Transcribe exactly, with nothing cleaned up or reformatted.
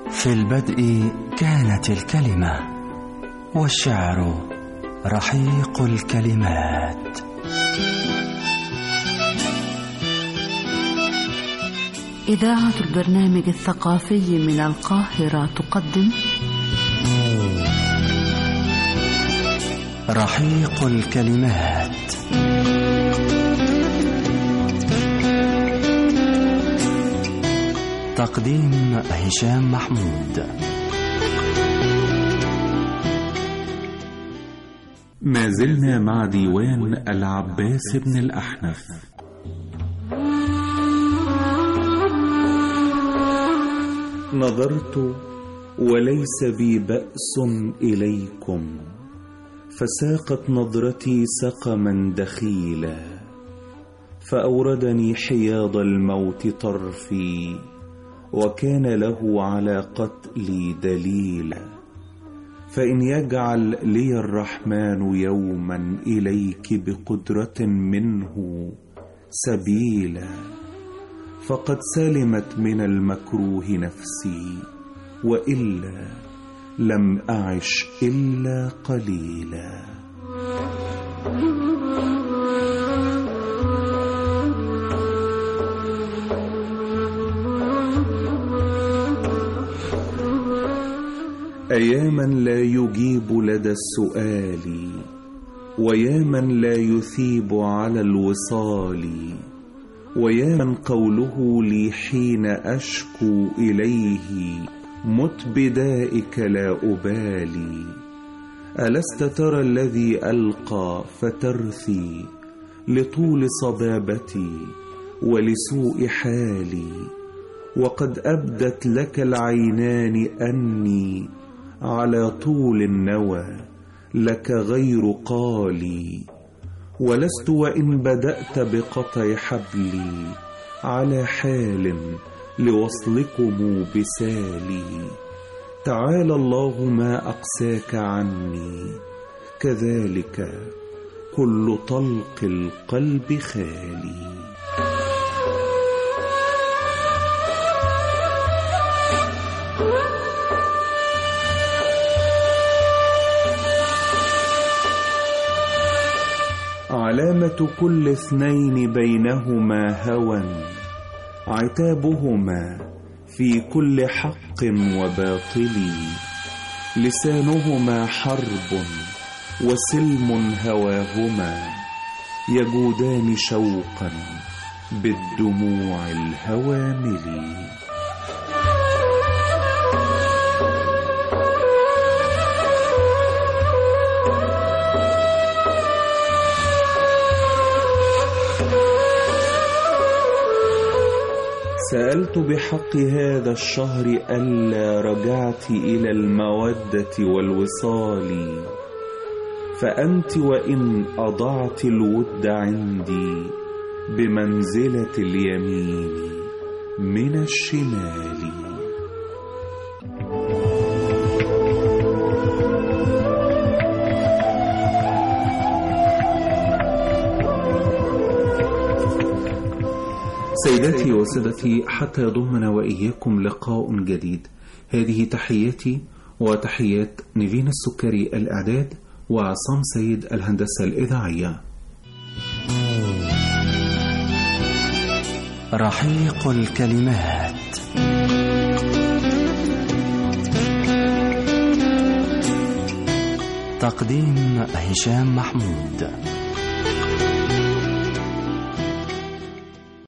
في البدء كانت الكلمة، والشعر رحيق الكلمات. إذاعة البرنامج الثقافي من القاهرة تقدم رحيق الكلمات. تقديم هشام محمود. ما زلنا مع ديوان العباس بن الأحنف. نظرت وليس بي بأس إليكم، فساقت نظرتي سقما دخيلا، فأوردني حياض الموت طرفي، وكان له على قتلي دليلا. فإن يجعل لي الرحمن يوما إليك بقدرة منه سبيلا، فقد سلمت من المكروه نفسي، وإلا لم أعش إلا قليلا. أياما لا يجيب لدى السؤال، وياما لا يثيب على الوصال، وياما قوله لي حين أشكو إليه مت بدائك لا أبالي. ألست ترى الذي ألقى فترثي لطول صبابتي ولسوء حالي، وقد أبدت لك العينان أني على طول النوى لك غير قالي. ولست وإن بدأت بقطع حبلي على حال لوصلكم بسالي. تعالى الله ما أقساك عني، كذلك كل طلق القلب خالي. علامة كل اثنين بينهما هوى، عتابهما في كل حق وباطل. لسانهما حرب وسلم هواهما، يجودان شوقا بالدموع الهوامل. سألت بحق هذا الشهر ألا رجعت إلى المودة والوصال، فأنت وإن أضعت الود عندي بمنزلة اليمين من الشمال. سيداتي وسادتي، حتى يضمنا وإياكم لقاء جديد، هذه تحياتي وتحيات نيفين السكري الإعداد وعصام سيد الهندسة الإذاعية. رحيق الكلمات. تقديم هشام محمود.